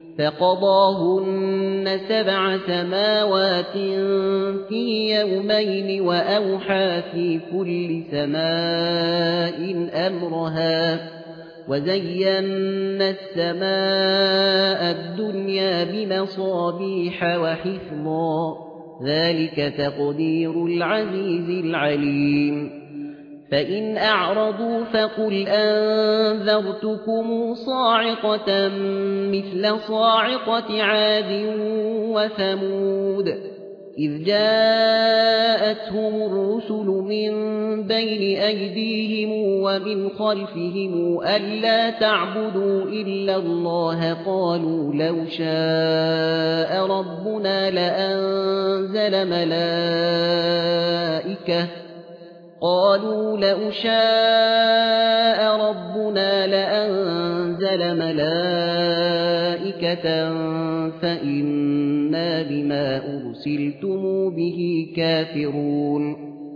فقضاهن 7 سماوات في يومين وأوحى في كل سماء أمرها وزينا السماء الدنيا بمصابيح وحفظا ذلك تقدير العزيز العليم فإن أعرضوا فقل أنذرتكم صاعقة مثل صاعقة عاد وثمود إذ جاءتهم الرسل من بين أيديهم ومن خلفهم ألا تعبدوا إلا الله قالوا لو شاء ربنا لأنزل ملائكة فإنا بما أرسلتم به كافرون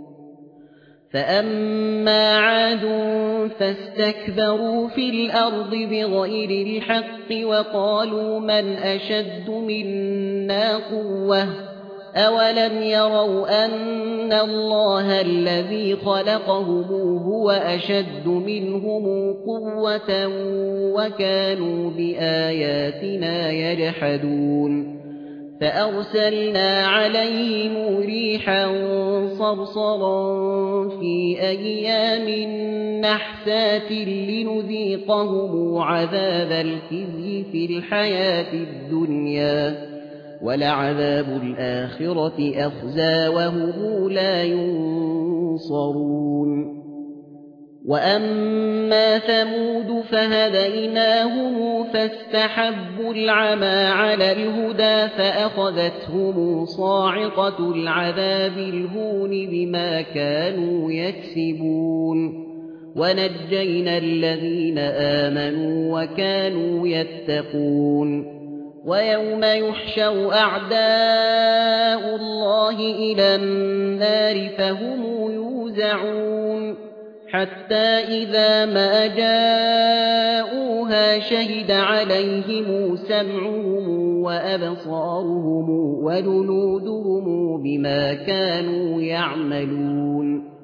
فأما عاد فاستكبروا في الأرض بغير الحق وقالوا من أشد منا قوة أولم يروا أن الله الذي خلقهم هو أشد منهم قوة وكانوا بآياتنا يجحدون فأرسلنا عليهم ريحا صرصرا في أيام نحسات لنذيقهم عذاب الخزي في الحياة الدنيا ولعذاب الآخرة أخزى وهم لا ينصرون وأما ثمود فهديناهم فاستحبوا العمى على الهدى فأخذتهم صاعقة العذاب الهون بما كانوا يكسبون ونجينا الذين آمنوا وكانوا يتقون ويوم يحشر أعداء الله إلى النار فهم يوزعون حتى إذا ما جاءوها شهد عليهم سمعهم وأبصارهم وجلودهم بما كانوا يعملون